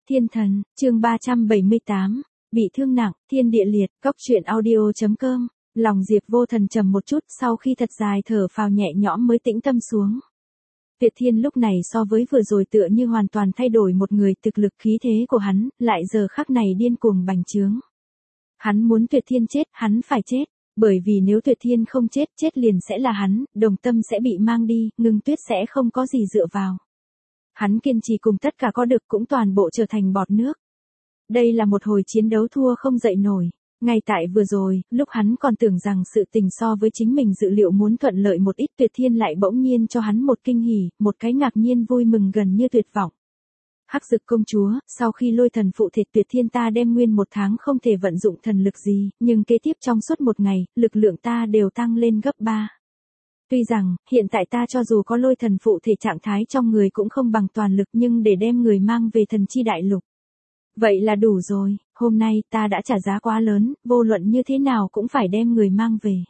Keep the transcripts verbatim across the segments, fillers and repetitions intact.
Thiên thần, chương ba trăm bảy mươi tám, bị thương nặng, thiên địa liệt, cốc truyện audio.com, lòng Diệp Vô Thần trầm một chút sau khi thật dài thở phào nhẹ nhõm mới tĩnh tâm xuống. Tuyệt Thiên lúc này so với vừa rồi tựa như hoàn toàn thay đổi một người, thực lực khí thế của hắn, lại giờ khắc này điên cuồng bành trướng. Hắn muốn Tuyệt Thiên chết, hắn phải chết, bởi vì nếu Tuyệt Thiên không chết, chết liền sẽ là hắn, Đồng Tâm sẽ bị mang đi, Ngưng Tuyết sẽ không có gì dựa vào. Hắn kiên trì cùng tất cả có được cũng toàn bộ trở thành bọt nước. Đây là một hồi chiến đấu thua không dậy nổi. Ngay tại vừa rồi, lúc hắn còn tưởng rằng sự tình so với chính mình dự liệu muốn thuận lợi một ít, Tuyệt Thiên lại bỗng nhiên cho hắn một kinh hỉ, một cái ngạc nhiên vui mừng gần như tuyệt vọng. Hắc Dực công chúa, sau khi lôi thần phụ thể Tuyệt Thiên ta đem nguyên một tháng không thể vận dụng thần lực gì, nhưng kế tiếp trong suốt một ngày, lực lượng ta đều tăng lên gấp ba. Tuy rằng, hiện tại ta cho dù có lôi thần phụ thể trạng thái trong người cũng không bằng toàn lực, nhưng để đem người mang về thần chi đại lục. Vậy là đủ rồi, hôm nay ta đã trả giá quá lớn, vô luận như thế nào cũng phải đem người mang về.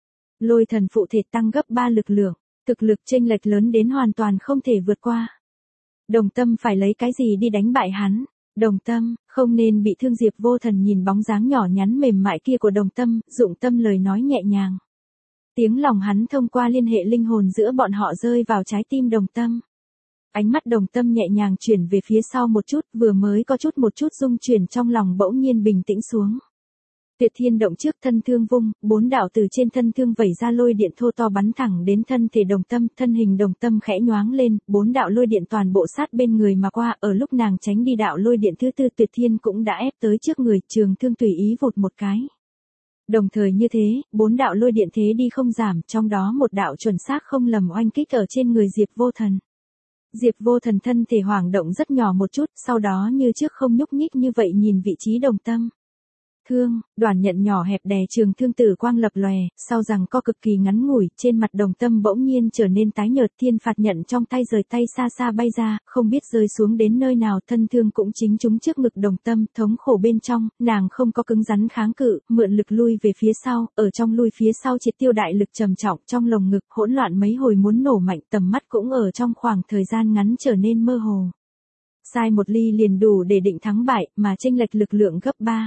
Lôi thần phụ thể tăng gấp ba lực lượng, thực lực chênh lệch lớn đến hoàn toàn không thể vượt qua. Đồng Tâm phải lấy cái gì đi đánh bại hắn? Đồng Tâm, không nên bị thương. Diệp Vô Thần nhìn bóng dáng nhỏ nhắn mềm mại kia của Đồng Tâm, dụng tâm lời nói nhẹ nhàng. Tiếng lòng hắn thông qua liên hệ linh hồn giữa bọn họ rơi vào trái tim Đồng Tâm. Ánh mắt Đồng Tâm nhẹ nhàng chuyển về phía sau một chút, vừa mới có chút một chút rung chuyển trong lòng bỗng nhiên bình tĩnh xuống. Tuyệt Thiên động trước thân thương vung, bốn đạo từ trên thân thương vẩy ra lôi điện thô to bắn thẳng đến thân thể Đồng Tâm, thân hình Đồng Tâm khẽ nhoáng lên, bốn đạo lôi điện toàn bộ sát bên người mà qua, ở lúc nàng tránh đi đạo lôi điện thứ tư, Tuyệt Thiên cũng đã ép tới trước người, trường thương tùy ý vụt một cái. Đồng thời như thế, bốn đạo lôi điện thế đi không giảm, trong đó một đạo chuẩn xác không lầm oanh kích ở trên người Diệp Vô Thần. Diệp Vô Thần thân thể hoảng động rất nhỏ một chút, sau đó như trước không nhúc nhích như vậy nhìn vị trí Đồng Tâm. Thương, đoàn nhận nhỏ hẹp đè trường thương tử quang lập lòe, sau rằng co cực kỳ ngắn ngủi, trên mặt Đồng Tâm bỗng nhiên trở nên tái nhợt, thiên phạt nhận trong tay rời tay xa xa bay ra, không biết rơi xuống đến nơi nào, thân thương cũng chính trúng trước ngực Đồng Tâm, thống khổ bên trong, nàng không có cứng rắn kháng cự, mượn lực lui về phía sau, ở trong lui phía sau triệt tiêu đại lực trầm trọng, trong lồng ngực hỗn loạn mấy hồi muốn nổ mạnh, tầm mắt cũng ở trong khoảng thời gian ngắn trở nên mơ hồ. Sai một ly liền đủ để định thắng bại, mà chênh lệch lực lượng gấp ba.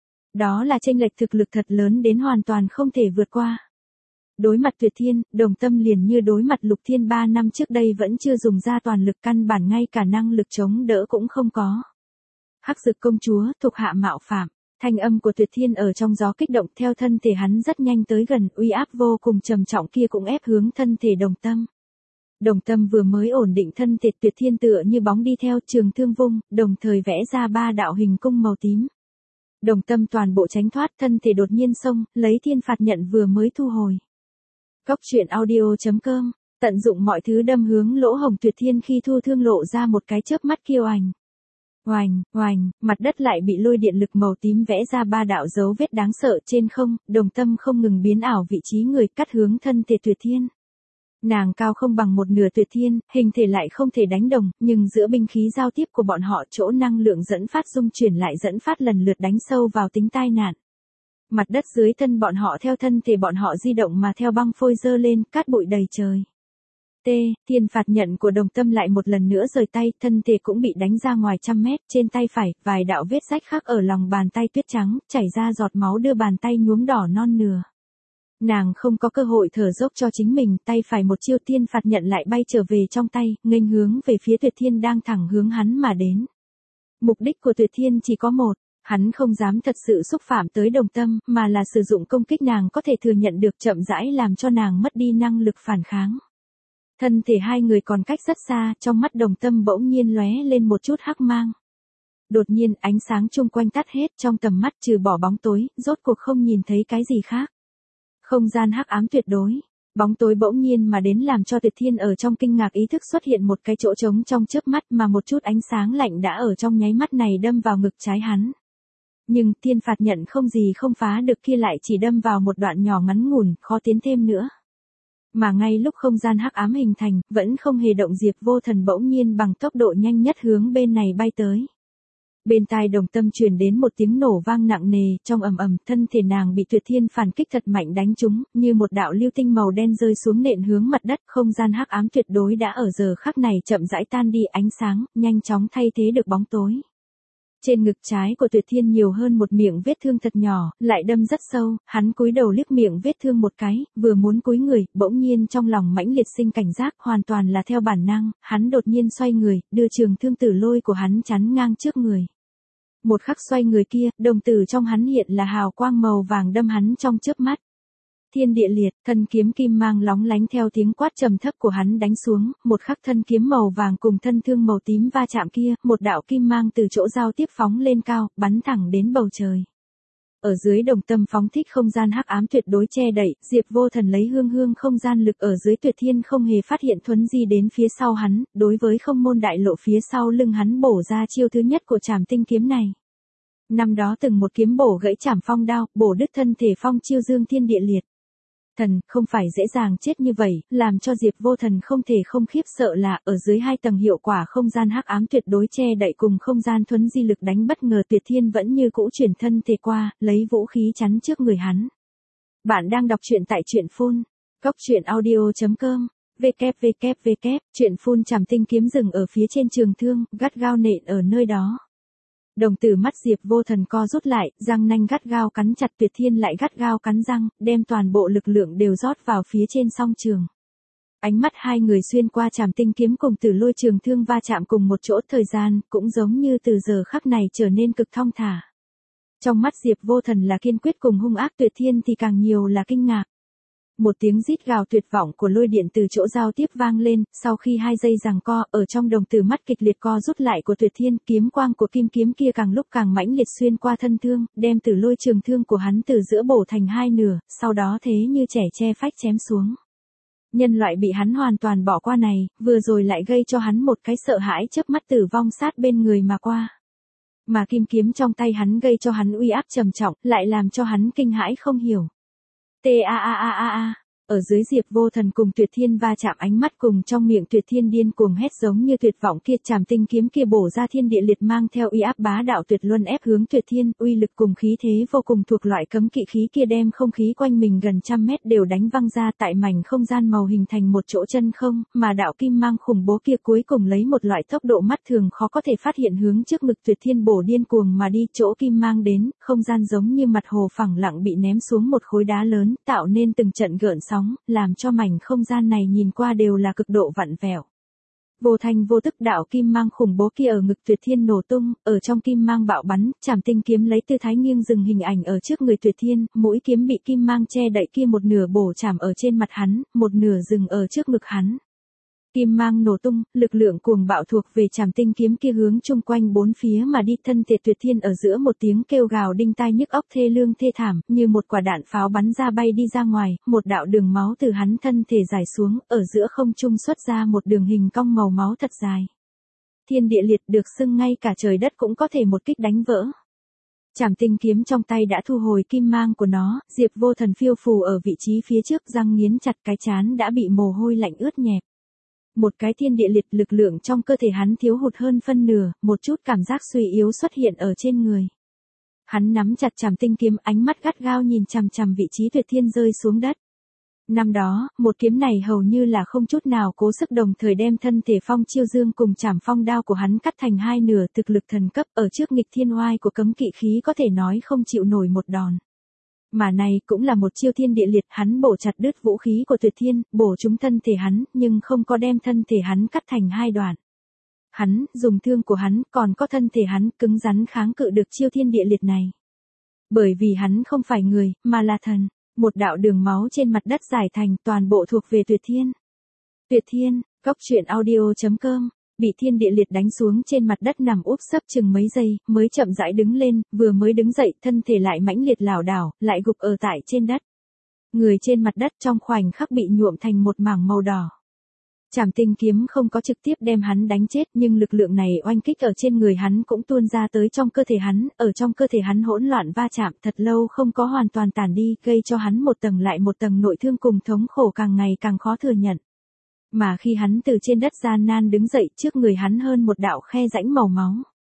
Đó là chênh lệch thực lực thật lớn đến hoàn toàn không thể vượt qua. Đối mặt Tuyệt Thiên, Đồng Tâm liền như đối mặt Lục Thiên ba năm trước đây vẫn chưa dùng ra toàn lực, căn bản ngay cả năng lực chống đỡ cũng không có. Hắc Dực công chúa, thuộc hạ mạo phạm, thanh âm của Tuyệt Thiên ở trong gió kích động, theo thân thể hắn rất nhanh tới gần, uy áp vô cùng trầm trọng kia cũng ép hướng thân thể Đồng Tâm. Đồng Tâm vừa mới ổn định thân thể, Tuyệt Thiên tựa như bóng đi theo, trường thương vung, đồng thời vẽ ra ba đạo hình cung màu tím. Đồng Tâm toàn bộ tránh thoát, thân thể đột nhiên xông, lấy thiên phạt nhận vừa mới thu hồi. Cốc truyện audio.com, tận dụng mọi thứ đâm hướng lỗ hổng, Tuyệt Thiên khi thu thương lộ ra một cái chớp mắt kiêu ảnh. Oành, oành, mặt đất lại bị lôi điện lực màu tím vẽ ra ba đạo dấu vết đáng sợ trên không, Đồng Tâm không ngừng biến ảo vị trí người, cắt hướng thân thể Tuyệt Thiên. Nàng cao không bằng một nửa Tuyệt Thiên, hình thể lại không thể đánh đồng, nhưng giữa binh khí giao tiếp của bọn họ, chỗ năng lượng dẫn phát dung chuyển lại dẫn phát lần lượt đánh sâu vào tính tai nạn. Mặt đất dưới thân bọn họ theo thân thể bọn họ di động mà theo băng phôi dơ lên, cát bụi đầy trời. T, thiên phạt nhận của Đồng Tâm lại một lần nữa rời tay, thân thể cũng bị đánh ra ngoài trăm mét, trên tay phải, vài đạo vết rách khác ở lòng bàn tay tuyết trắng, chảy ra giọt máu đưa bàn tay nhuốm đỏ non nửa. Nàng không có cơ hội thở dốc cho chính mình, tay phải một chiêu thiên phạt nhận lại bay trở về trong tay, nghênh hướng về phía Tuyệt Thiên đang thẳng hướng hắn mà đến. Mục đích của Tuyệt Thiên chỉ có một, hắn không dám thật sự xúc phạm tới Đồng Tâm, mà là sử dụng công kích nàng có thể thừa nhận được, chậm rãi làm cho nàng mất đi năng lực phản kháng. Thân thể hai người còn cách rất xa, trong mắt Đồng Tâm bỗng nhiên lóe lên một chút hắc mang. Đột nhiên ánh sáng chung quanh tắt hết, trong tầm mắt trừ bỏ bóng tối, rốt cuộc không nhìn thấy cái gì khác. Không gian hắc ám tuyệt đối, bóng tối bỗng nhiên mà đến làm cho Tuyệt Thiên ở trong kinh ngạc ý thức xuất hiện một cái chỗ trống trong chớp mắt, mà một chút ánh sáng lạnh đã ở trong nháy mắt này đâm vào ngực trái hắn. Nhưng thiên phạt nhận không gì không phá được kia lại chỉ đâm vào một đoạn nhỏ ngắn ngủn, khó tiến thêm nữa. Mà ngay lúc không gian hắc ám hình thành, vẫn không hề động, Diệp Vô Thần bỗng nhiên bằng tốc độ nhanh nhất hướng bên này bay tới. Bên tai Đồng Tâm truyền đến một tiếng nổ vang nặng nề, trong ầm ầm, thân thể nàng bị Tuyệt Thiên phản kích thật mạnh đánh trúng, như một đạo lưu tinh màu đen rơi xuống nện hướng mặt đất, không gian hắc ám tuyệt đối đã ở giờ khắc này chậm rãi tan đi, ánh sáng nhanh chóng thay thế được bóng tối. Trên ngực trái của Tuyệt Thiên nhiều hơn một miệng vết thương thật nhỏ, lại đâm rất sâu, hắn cúi đầu liếc miệng vết thương một cái, vừa muốn cúi người, bỗng nhiên trong lòng mãnh liệt sinh cảnh giác, hoàn toàn là theo bản năng, hắn đột nhiên xoay người, đưa trường thương tử lôi của hắn chắn ngang trước người. Một khắc xoay người kia, đồng tử trong hắn hiện là hào quang màu vàng đâm hắn trong chớp mắt. Thiên địa liệt, thân kiếm kim mang lóng lánh theo tiếng quát trầm thấp của hắn đánh xuống, một khắc thân kiếm màu vàng cùng thân thương màu tím va chạm kia, một đạo kim mang từ chỗ giao tiếp phóng lên cao, bắn thẳng đến bầu trời. Ở dưới đồng tâm phóng thích không gian hắc ám tuyệt đối che đậy, Diệp Vô Thần lấy hương hương không gian lực ở dưới Tuyệt Thiên không hề phát hiện thuấn di đến phía sau hắn, đối với không môn đại lộ phía sau lưng hắn bổ ra chiêu thứ nhất của trảm tinh kiếm này. Năm đó từng một kiếm bổ gãy trảm phong đao, bổ đứt thân thể phong chiêu dương thiên địa liệt. Thần, không phải dễ dàng chết như vậy, làm cho Diệp Vô Thần không thể không khiếp sợ là, ở dưới hai tầng hiệu quả không gian hắc ám tuyệt đối che đậy cùng không gian thuấn di lực đánh bất ngờ Tuyệt Thiên vẫn như cũ chuyển thân thể qua, lấy vũ khí chắn trước người hắn. Bạn đang đọc truyện tại truyện phun, góc truyện audio chấm com, www, truyện phun trảm tinh kiếm dừng ở phía trên trường thương, gắt gao nện ở nơi đó. Đồng tử mắt Diệp Vô Thần co rút lại, răng nanh gắt gao cắn chặt Tuyệt Thiên lại gắt gao cắn răng, đem toàn bộ lực lượng đều rót vào phía trên song trường. Ánh mắt hai người xuyên qua trảm tinh kiếm cùng tử lôi trường thương va chạm cùng một chỗ, thời gian, cũng giống như từ giờ khắc này trở nên cực thong thả. Trong mắt Diệp Vô Thần là kiên quyết cùng hung ác, Tuyệt Thiên thì càng nhiều là kinh ngạc. Một tiếng rít gào tuyệt vọng của lôi điện từ chỗ giao tiếp vang lên, sau khi hai giây giằng co, ở trong đồng tử mắt kịch liệt co rút lại của Tuyệt Thiên, kiếm quang của kim kiếm kia càng lúc càng mãnh liệt xuyên qua thân thương, đem tử lôi trường thương của hắn từ giữa bổ thành hai nửa, sau đó thế như trẻ che phách chém xuống. Nhân loại bị hắn hoàn toàn bỏ qua này, vừa rồi lại gây cho hắn một cái sợ hãi chớp mắt tử vong sát bên người mà qua. Mà kim kiếm trong tay hắn gây cho hắn uy áp trầm trọng, lại làm cho hắn kinh hãi không hiểu. T a a a a a. Ở dưới Diệp Vô Thần cùng Tuyệt Thiên va chạm, ánh mắt cùng trong miệng Tuyệt Thiên điên cuồng hét giống như tuyệt vọng kia, trảm tinh kiếm kia bổ ra thiên địa liệt mang theo uy áp bá đạo tuyệt luân ép hướng Tuyệt Thiên, uy lực cùng khí thế vô cùng thuộc loại cấm kỵ khí kia đem không khí quanh mình gần trăm mét đều đánh văng ra, tại mảnh không gian màu hình thành một chỗ chân không, mà đạo kim mang khủng bố kia cuối cùng lấy một loại tốc độ mắt thường khó có thể phát hiện hướng trước ngực Tuyệt Thiên bổ điên cuồng mà đi, chỗ kim mang đến, không gian giống như mặt hồ phẳng lặng bị ném xuống một khối đá lớn, tạo nên từng trận gợn sóng, làm cho mảnh không gian này nhìn qua đều là cực độ vặn vẹo. Vô thanh vô tức đạo kim mang khủng bố kia ở ngực Tuyệt Thiên nổ tung, ở trong kim mang bạo bắn, trảm tinh kiếm lấy tư thái nghiêng dừng hình ảnh ở trước người Tuyệt Thiên, mũi kiếm bị kim mang che đậy kia một nửa bổ chạm ở trên mặt hắn, một nửa dừng ở trước ngực hắn. Kim mang nổ tung, lực lượng cuồng bạo thuộc về trảm tinh kiếm kia hướng chung quanh bốn phía mà đi, thân thể Tuyệt Thiên ở giữa một tiếng kêu gào đinh tai nhức óc thê lương thê thảm, như một quả đạn pháo bắn ra bay đi ra ngoài, một đạo đường máu từ hắn thân thể dài xuống, ở giữa không trung xuất ra một đường hình cong màu máu thật dài. Thiên địa liệt được xưng ngay cả trời đất cũng có thể một kích đánh vỡ. Trảm tinh kiếm trong tay đã thu hồi kim mang của nó, Diệp Vô Thần phiêu phù ở vị trí phía trước, răng nghiến chặt, cái trán đã bị mồ hôi lạnh ướt nhẹp. Một cái thiên địa liệt, lực lượng trong cơ thể hắn thiếu hụt hơn phân nửa, một chút cảm giác suy yếu xuất hiện ở trên người. Hắn nắm chặt trảm tinh kiếm, ánh mắt gắt gao nhìn chằm chằm vị trí Tuyệt Thiên rơi xuống đất. Năm đó, một kiếm này hầu như là không chút nào cố sức đồng thời đem thân thể phong chiêu dương cùng trảm phong đao của hắn cắt thành hai nửa, thực lực thần cấp ở trước nghịch thiên oai của cấm kỵ khí có thể nói không chịu nổi một đòn. Mà này cũng là một chiêu thiên địa liệt, hắn bổ chặt đứt vũ khí của Tuyệt Thiên, bổ trúng thân thể hắn, nhưng không có đem thân thể hắn cắt thành hai đoạn. Hắn, dùng thương của hắn, còn có thân thể hắn, cứng rắn kháng cự được chiêu thiên địa liệt này. Bởi vì hắn không phải người, mà là thần. Một đạo đường máu trên mặt đất giải thành, toàn bộ thuộc về Tuyệt Thiên. Tuyệt Thiên, góc truyện audio chấm com. Bị thiên địa liệt đánh xuống trên mặt đất nằm úp sấp chừng mấy giây, mới chậm rãi đứng lên, vừa mới đứng dậy, thân thể lại mãnh liệt lảo đảo, lại gục ở tại trên đất. Người trên mặt đất trong khoảnh khắc bị nhuộm thành một mảng màu đỏ. Trảm tinh kiếm không có trực tiếp đem hắn đánh chết, nhưng lực lượng này oanh kích ở trên người hắn cũng tuôn ra tới trong cơ thể hắn, ở trong cơ thể hắn hỗn loạn va chạm thật lâu không có hoàn toàn tàn đi, gây cho hắn một tầng lại một tầng nội thương cùng thống khổ càng ngày càng khó thừa nhận. Mà khi hắn từ trên đất gian nan đứng dậy, trước người hắn hơn một đạo khe rãnh màu máu.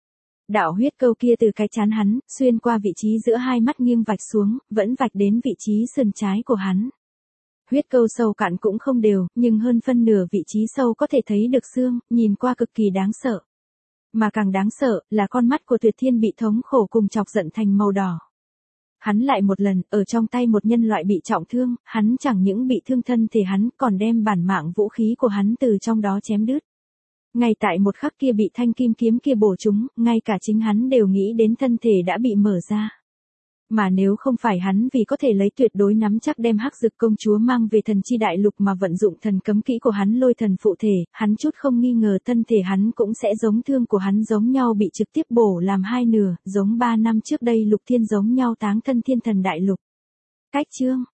Đạo huyết câu kia từ cái trán hắn, xuyên qua vị trí giữa hai mắt nghiêng vạch xuống, vẫn vạch đến vị trí sườn trái của hắn. Huyết câu sâu cạn cũng không đều, nhưng hơn phân nửa vị trí sâu có thể thấy được xương, nhìn qua cực kỳ đáng sợ. Mà càng đáng sợ, là con mắt của Tuyệt Thiên bị thống khổ cùng chọc giận thành màu đỏ. Hắn lại một lần, ở trong tay một nhân loại bị trọng thương, hắn chẳng những bị thương thân thể hắn, còn đem bản mạng vũ khí của hắn từ trong đó chém đứt. Ngay tại một khắc kia bị thanh kim kiếm kia bổ trúng, ngay cả chính hắn đều nghĩ đến thân thể đã bị mở ra. Mà nếu không phải hắn vì có thể lấy tuyệt đối nắm chắc đem Hắc Dực công chúa mang về thần chi đại lục mà vận dụng thần cấm kỹ của hắn lôi thần phụ thể, hắn chút không nghi ngờ thân thể hắn cũng sẽ giống thương của hắn giống nhau bị trực tiếp bổ làm hai nửa, giống ba năm trước đây Lục Thiên giống nhau táng thân thiên thần đại lục. Cách chương